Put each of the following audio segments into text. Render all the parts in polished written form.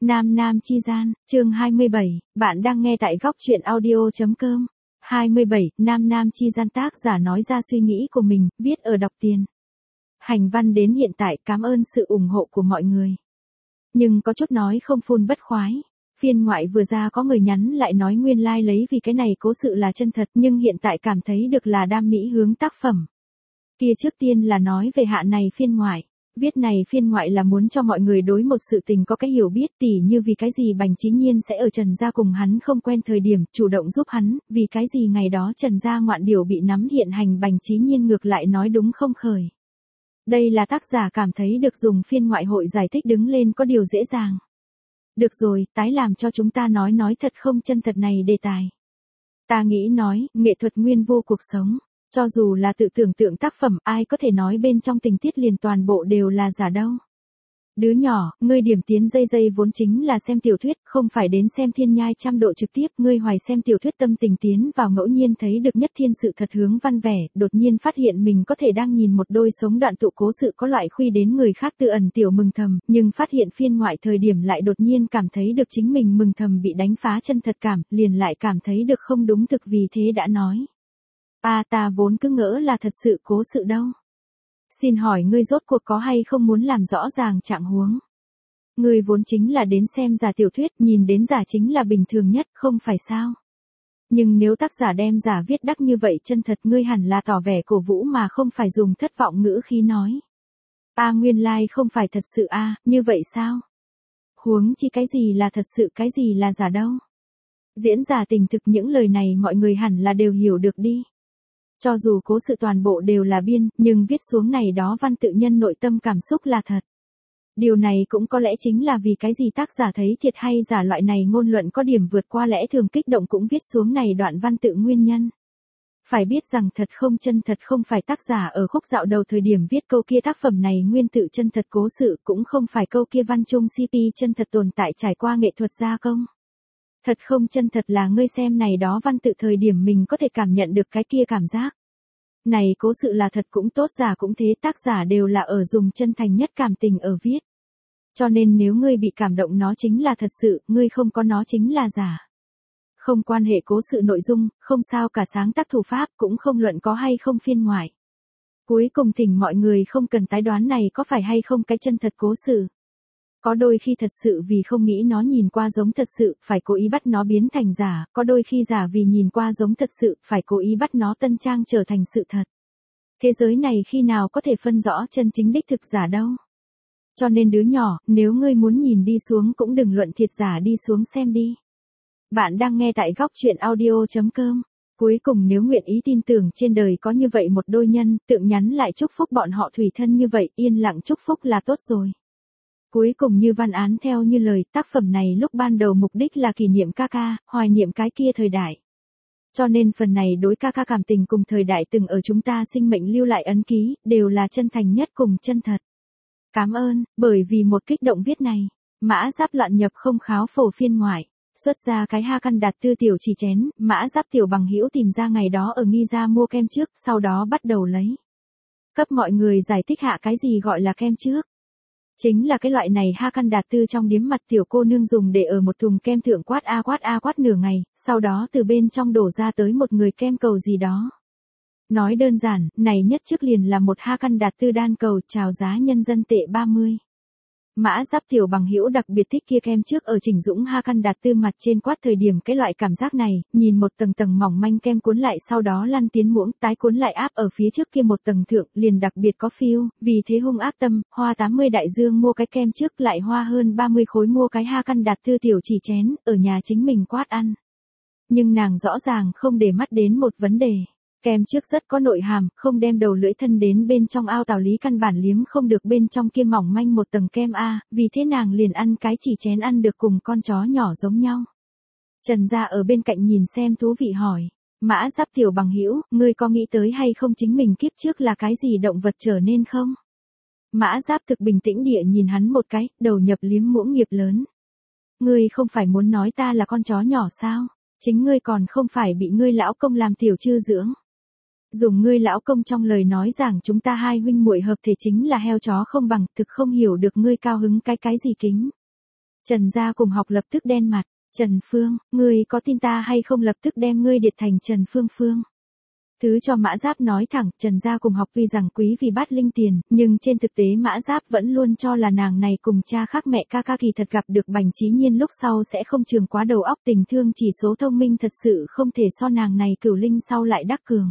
Nam Nam Chi Gian, chương 27, bạn đang nghe tại góc truyện audio.com. 27, Nam Nam Chi Gian tác giả nói ra suy nghĩ của mình, viết ở đọc tiền. Hành văn đến hiện tại, cảm ơn sự ủng hộ của mọi người. Nhưng có chút nói không phun bất khoái. Phiên ngoại vừa ra có người nhắn lại nói nguyên lai lấy vì cái này cố sự là chân thật nhưng hiện tại cảm thấy được là đam mỹ hướng tác phẩm. Kia trước tiên là nói về hạ này phiên ngoại. Viết này phiên ngoại là muốn cho mọi người đối một sự tình có cái hiểu biết tỉ như vì cái gì Bành Chí Nhiên sẽ ở Trần Gia cùng hắn không quen thời điểm chủ động giúp hắn, vì cái gì ngày đó Trần Gia ngoạn điều bị nắm hiện hành Bành Chí Nhiên ngược lại nói đúng không khởi. Đây là tác giả cảm thấy được dùng phiên ngoại hội giải thích đứng lên có điều dễ dàng. Được rồi, tái làm cho chúng ta nói thật không chân thật này đề tài. Ta nghĩ nói, nghệ thuật nguyên vô cuộc sống. Cho dù là tự tưởng tượng tác phẩm, ai có thể nói bên trong tình tiết liền toàn bộ đều là giả đâu. Đứa nhỏ, ngươi điểm tiến dây vốn chính là xem tiểu thuyết, không phải đến xem thiên nhai trăm độ trực tiếp, ngươi hoài xem tiểu thuyết tâm tình tiến vào ngẫu nhiên thấy được nhất thiên sự thật hướng văn vẻ, đột nhiên phát hiện mình có thể đang nhìn một đôi sống đoạn tụ cố sự có loại khuy đến người khác tự ẩn tiểu mừng thầm, nhưng phát hiện phiên ngoại thời điểm lại đột nhiên cảm thấy được chính mình mừng thầm bị đánh phá chân thật cảm, liền lại cảm thấy được không đúng thực vì thế đã nói. Ta vốn cứ ngỡ là thật sự cố sự đâu. Xin hỏi ngươi rốt cuộc có hay không muốn làm rõ ràng trạng huống. Ngươi vốn chính là đến xem giả tiểu thuyết, nhìn đến giả chính là bình thường nhất, không phải sao? Nhưng nếu tác giả đem giả viết đắc như vậy chân thật ngươi hẳn là tỏ vẻ cổ vũ mà không phải dùng thất vọng ngữ khí nói. Nguyên lai không phải thật sự như vậy sao? Huống chi cái gì là thật sự cái gì là giả đâu? Diễn giả tình thực những lời này mọi người hẳn là đều hiểu được đi. Cho dù cố sự toàn bộ đều là biên, nhưng viết xuống này đó văn tự nhân nội tâm cảm xúc là thật. Điều này cũng có lẽ chính là vì cái gì tác giả thấy thiệt hay giả loại này ngôn luận có điểm vượt qua lẽ thường kích động cũng viết xuống này đoạn văn tự nguyên nhân. Phải biết rằng thật không chân thật không phải tác giả ở khúc dạo đầu thời điểm viết câu kia tác phẩm này nguyên tự chân thật cố sự cũng không phải câu kia văn trung CP chân thật tồn tại trải qua nghệ thuật gia công. Thật không chân thật là ngươi xem này đó văn tự thời điểm mình có thể cảm nhận được cái kia cảm giác. Này cố sự là thật cũng tốt giả cũng thế tác giả đều là ở dùng chân thành nhất cảm tình ở viết. Cho nên nếu ngươi bị cảm động nó chính là thật sự, ngươi không có nó chính là giả. Không quan hệ cố sự nội dung, không sao cả sáng tác thủ pháp cũng không luận có hay không phiên ngoại. Cuối cùng thỉnh mọi người không cần tái đoán này có phải hay không cái chân thật cố sự. Có đôi khi thật sự vì không nghĩ nó nhìn qua giống thật sự, phải cố ý bắt nó biến thành giả, có đôi khi giả vì nhìn qua giống thật sự, phải cố ý bắt nó tân trang trở thành sự thật. Thế giới này khi nào có thể phân rõ chân chính đích thực giả đâu. Cho nên đứa nhỏ, nếu ngươi muốn nhìn đi xuống cũng đừng luận thiệt giả đi xuống xem đi. Bạn đang nghe tại góc truyện audio.com. Cuối cùng nếu nguyện ý tin tưởng trên đời có như vậy một đôi nhân, tượng nhắn lại chúc phúc bọn họ thủy thân như vậy, yên lặng chúc phúc là tốt rồi. Cuối cùng như văn án theo như lời, tác phẩm này lúc ban đầu mục đích là kỷ niệm ca, hoài niệm cái kia thời đại. Cho nên phần này đối ca cảm tình cùng thời đại từng ở chúng ta sinh mệnh lưu lại ấn ký, đều là chân thành nhất cùng chân thật. Cảm ơn, bởi vì một kích động viết này, Mã Giáp loạn nhập không kháo phổ phiên ngoại, xuất ra cái ha căn đạt tư tiểu chỉ chén, Mã Giáp tiểu bằng hữu tìm ra ngày đó ở nghi ra mua kem trước, sau đó bắt đầu lấy. Cấp mọi người giải thích hạ cái gì gọi là kem trước. Chính là cái loại này ha căn đạt tư trong điếm mặt tiểu cô nương dùng để ở một thùng kem thượng quát nửa ngày, sau đó từ bên trong đổ ra tới một người kem cầu gì đó. Nói đơn giản, này nhất trước liền là một ha căn đạt tư đan cầu chào giá nhân dân tệ 30. Mã Giáp tiểu bằng hữu đặc biệt thích kia kem trước ở Trình Dũng ha căn đạt tư mặt trên quát thời điểm cái loại cảm giác này, nhìn một tầng mỏng manh kem cuốn lại sau đó lăn tiến muỗng tái cuốn lại áp ở phía trước kia một tầng thượng liền đặc biệt có feel, vì thế hung ác tâm, hoa 80 đại dương mua cái kem trước lại hoa hơn 30 khối mua cái ha căn đạt tư tiểu chỉ chén, ở nhà chính mình quát ăn. Nhưng nàng rõ ràng không để mắt đến một vấn đề. Kem trước rất có nội hàm, không đem đầu lưỡi thân đến bên trong ao tảo lý căn bản liếm không được bên trong kia mỏng manh một tầng kem vì thế nàng liền ăn cái chỉ chén ăn được cùng con chó nhỏ giống nhau. Trần Gia ở bên cạnh nhìn xem thú vị hỏi, Mã Giáp tiểu bằng hữu, ngươi có nghĩ tới hay không chính mình kiếp trước là cái gì động vật trở nên không? Mã Giáp thực bình tĩnh địa nhìn hắn một cái, đầu nhập liếm muỗng nghiệp lớn. Ngươi không phải muốn nói ta là con chó nhỏ sao? Chính ngươi còn không phải bị ngươi lão công làm tiểu chư dưỡng. Dùng ngươi lão công trong lời nói rằng chúng ta hai huynh muội hợp thể chính là heo chó không bằng, thực không hiểu được ngươi cao hứng cái gì kính. Trần Gia cùng học lập tức đen mặt. Trần Phương, ngươi có tin ta hay không lập tức đem ngươi điệt thành Trần Phương Phương. Thứ cho Mã Giáp nói thẳng, Trần Gia cùng học tuy rằng quý vì bát linh tiền, nhưng trên thực tế Mã Giáp vẫn luôn cho là nàng này cùng cha khác mẹ ca kỳ thật gặp được Bành Chí Nhiên lúc sau sẽ không trường quá đầu óc, tình thương chỉ số thông minh thật sự không thể so nàng này cửu linh sau lại đắc cường.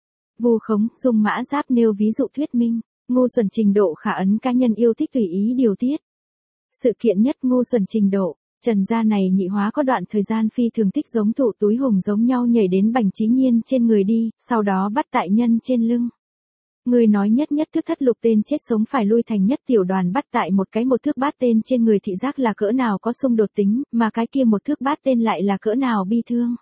Vu khống, dùng Mã Giáp nêu ví dụ thuyết minh, ngu xuẩn trình độ khả ấn cá nhân yêu thích tùy ý điều tiết. Sự kiện nhất ngu xuẩn trình độ. Trần Gia này nhị hóa có đoạn thời gian phi thường thích giống thụ túi hùng giống nhau nhảy đến Bành Chí Nhiên trên người đi, sau đó bắt tại nhân trên lưng. Người nói nhất thức thất lục tên chết sống phải lui thành nhất tiểu đoàn bắt tại một thước bát tên trên người thị giác là cỡ nào có xung đột tính, mà cái kia một thước bát tên lại là cỡ nào bi thương.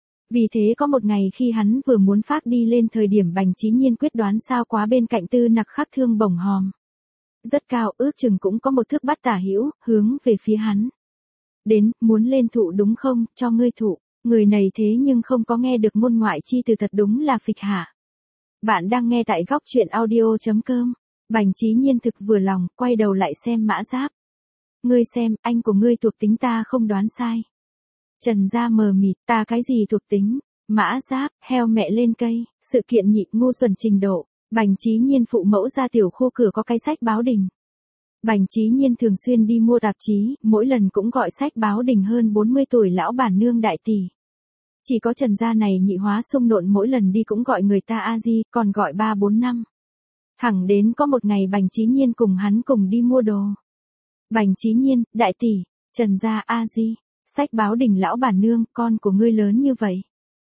Vì thế có một ngày khi hắn vừa muốn phát đi lên thời điểm Bành Chí Nhiên quyết đoán sao quá bên cạnh Tư Nặc khắc thương bổng hòm. Rất cao, ước chừng cũng có một thước bát tả hữu, hướng về phía hắn. Đến, muốn lên thụ đúng không, cho ngươi thụ. Người này thế nhưng không có nghe được môn ngoại chi từ, thật đúng là phịch hả. Bạn đang nghe tại góc truyện audio.com. Bành Chí Nhiên thực vừa lòng, quay đầu lại xem Mã Giáp. Ngươi xem, anh của ngươi thuộc tính ta không đoán sai. Trần Gia mờ mịt, ta cái gì thuộc tính? Mã Giáp, heo mẹ lên cây, sự kiện nhị ngu xuẩn trình độ. Bành Chí Nhiên phụ mẫu ra tiểu khu cửa có cái sách báo đình. Bành Chí Nhiên thường xuyên đi mua tạp chí, mỗi lần cũng gọi sách báo đình hơn 40 tuổi lão bản nương đại tỷ. Chỉ có Trần Gia này nhị hóa xung nộn mỗi lần đi cũng gọi người ta a di, còn gọi 3-4 năm. Thẳng đến có một ngày Bành Chí Nhiên cùng hắn cùng đi mua đồ. Bành Chí Nhiên, đại tỷ, Trần Gia a di, sách báo đình lão bản nương, con của ngươi lớn như vậy.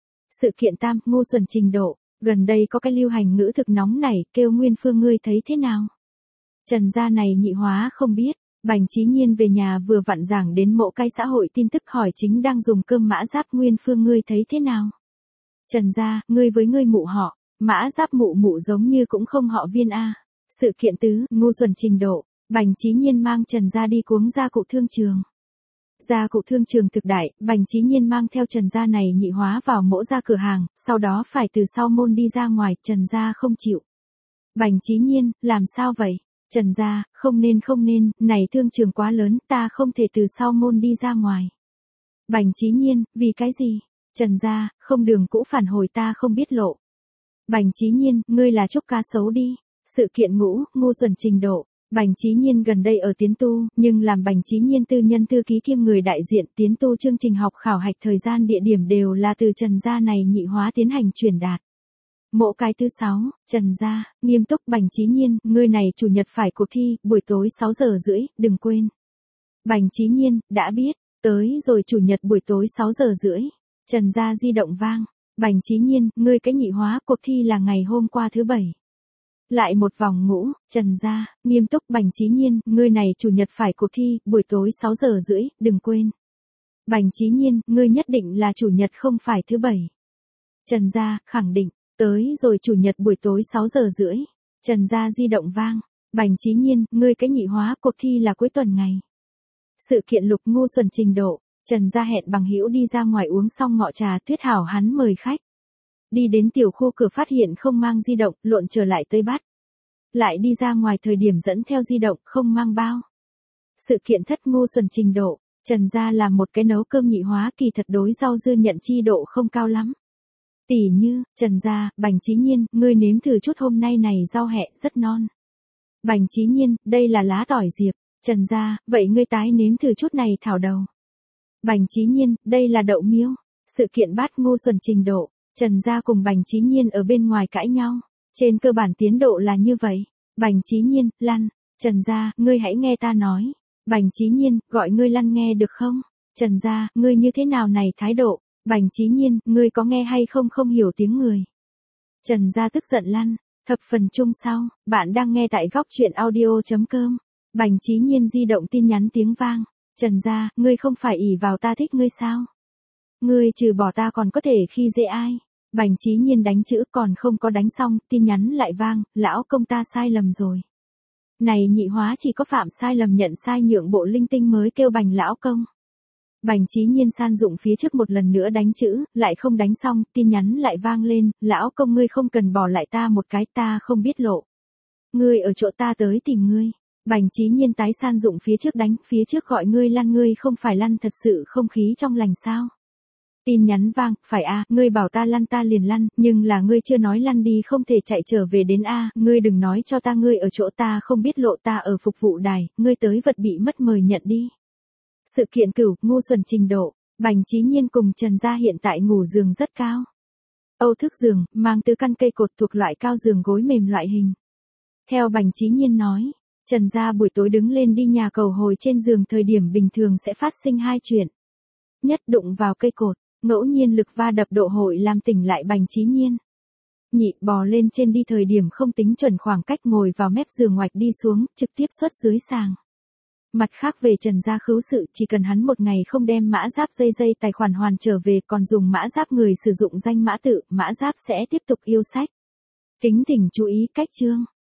Sự kiện tam, ngu xuẩn trình độ, gần đây có cái lưu hành ngữ thực nóng này, kêu Nguyên Phương ngươi thấy thế nào? Trần Gia này nhị hóa không biết, Bành Chí Nhiên về nhà vừa vặn giảng đến mộ cái xã hội tin tức hỏi chính đang dùng cơm Mã Giáp Nguyên Phương ngươi thấy thế nào? Trần Gia, ngươi với ngươi mụ họ, Mã Giáp mụ giống như cũng không họ Viên a. Sự kiện tứ, ngu xuẩn trình độ, Bành Chí Nhiên mang Trần Gia đi cuống gia cụ thương trường. Gia cụ thương trường thực đại, Bành Chí Nhiên mang theo Trần Gia này nhị hóa vào mỗ ra cửa hàng, sau đó phải từ sau môn đi ra ngoài, Trần Gia không chịu. Bành Chí Nhiên, làm sao vậy? Trần Gia, không nên, này thương trường quá lớn, ta không thể từ sau môn đi ra ngoài. Bành Chí Nhiên, vì cái gì? Trần Gia, không đường cũ phản hồi ta không biết lộ. Bành Chí Nhiên, ngươi là trúc cá xấu đi. Sự kiện ngũ, ngu xuẩn trình độ. Bành Chí Nhiên gần đây ở tiến tu, nhưng làm Bành Chí Nhiên tư nhân thư ký kiêm người đại diện tiến tu chương trình học khảo hạch thời gian địa điểm đều là từ Trần Gia này nhị hóa tiến hành truyền đạt. Mộ cái thứ 6, Trần Gia, nghiêm túc Bành Chí Nhiên, ngươi này chủ nhật phải cuộc thi, buổi tối 6 giờ rưỡi, đừng quên. Bành Chí Nhiên, đã biết, tới rồi chủ nhật buổi tối 6 giờ rưỡi. Trần Gia di động vang. Bành Chí Nhiên, ngươi cái nhị hóa, cuộc thi là ngày hôm qua thứ 7. Lại một vòng ngũ, Trần Gia, nghiêm túc Bành Chí Nhiên, ngươi này chủ nhật phải cuộc thi, buổi tối 6 giờ rưỡi, đừng quên. Bành Chí Nhiên, ngươi nhất định là chủ nhật không phải thứ 7. Trần Gia, khẳng định. Tới rồi chủ nhật buổi tối 6 giờ rưỡi. Trần Gia di động vang. Bành Chí Nhiên, ngươi cái nhị hóa, cuộc thi là cuối tuần ngày. Sự kiện lục ngu xuẩn trình độ. Trần Gia hẹn bằng hữu đi ra ngoài uống xong ngọ trà thuyết hảo hắn mời khách. Đi đến tiểu khu cửa phát hiện không mang di động, lộn trở lại tới bắt. Lại đi ra ngoài thời điểm dẫn theo di động, không mang bao. Sự kiện thất ngu xuẩn trình độ. Trần Gia là một cái nấu cơm nhị hóa, kỳ thật đối rau dưa nhận chi độ không cao lắm. Tỉ như, Trần Gia, Bành Chí Nhiên, ngươi nếm thử chút hôm nay này rau hẹ rất non. Bành Chí Nhiên, đây là lá tỏi diệp. Trần Gia, vậy ngươi tái nếm thử chút này thảo đầu. Bành Chí Nhiên, đây là đậu miêu. Sự kiện bát ngu xuẩn trình độ. Trần Gia cùng Bành Chí Nhiên ở bên ngoài cãi nhau. Trên cơ bản tiến độ là như vậy. Bành Chí Nhiên, lăn. Trần Gia, ngươi hãy nghe ta nói. Bành Chí Nhiên, gọi ngươi lăn nghe được không? Trần Gia, ngươi như thế nào này thái độ? Bành Chí Nhiên, ngươi có nghe hay không hiểu tiếng người. Trần Gia tức giận lăn. Thập phần chung sau, bạn đang nghe tại góc truyện audio.com. Bành Chí Nhiên di động tin nhắn tiếng vang. Trần Gia, ngươi không phải ỷ vào ta thích ngươi sao? Ngươi trừ bỏ ta còn có thể khi dễ ai? Bành Chí Nhiên đánh chữ còn không có đánh xong, tin nhắn lại vang, lão công ta sai lầm rồi. Này nhị hóa chỉ có phạm sai lầm nhận sai nhượng bộ linh tinh mới kêu Bành lão công. Bành Chí Nhiên san dụng phía trước một lần nữa đánh chữ, lại không đánh xong, tin nhắn lại vang lên, lão công ngươi không cần bỏ lại ta một cái, ta không biết lộ. Ngươi ở chỗ ta tới tìm ngươi. Bành Chí Nhiên tái san dụng phía trước đánh, phía trước gọi ngươi lăn ngươi không phải lăn thật sự không khí trong lành sao. Tin nhắn vang, phải a, ngươi bảo ta lăn ta liền lăn, nhưng là ngươi chưa nói lăn đi không thể chạy trở về đến a, ngươi đừng nói cho ta ngươi ở chỗ ta không biết lộ ta ở phục vụ đài, ngươi tới vật bị mất mời nhận đi. Sự kiện cửu, ngu xuẩn trình độ, Bành Chí Nhiên cùng Trần Gia hiện tại ngủ giường rất cao. Âu thức giường, mang từ căn cây cột thuộc loại cao giường gối mềm loại hình. Theo Bành Chí Nhiên nói, Trần Gia buổi tối đứng lên đi nhà cầu hồi trên giường thời điểm bình thường sẽ phát sinh hai chuyện. Nhất đụng vào cây cột, ngẫu nhiên lực va đập độ hội làm tỉnh lại Bành Chí Nhiên. Nhị bò lên trên đi thời điểm không tính chuẩn khoảng cách ngồi vào mép giường ngoạch đi xuống, trực tiếp xuất dưới sàng. Mặt khác về Trần Gia khứu sự, chỉ cần hắn một ngày không đem mã giáp dây tài khoản hoàn trở về còn dùng mã giáp người sử dụng danh mã tự, mã giáp sẽ tiếp tục yêu sách. Kính thỉnh chú ý cách chương.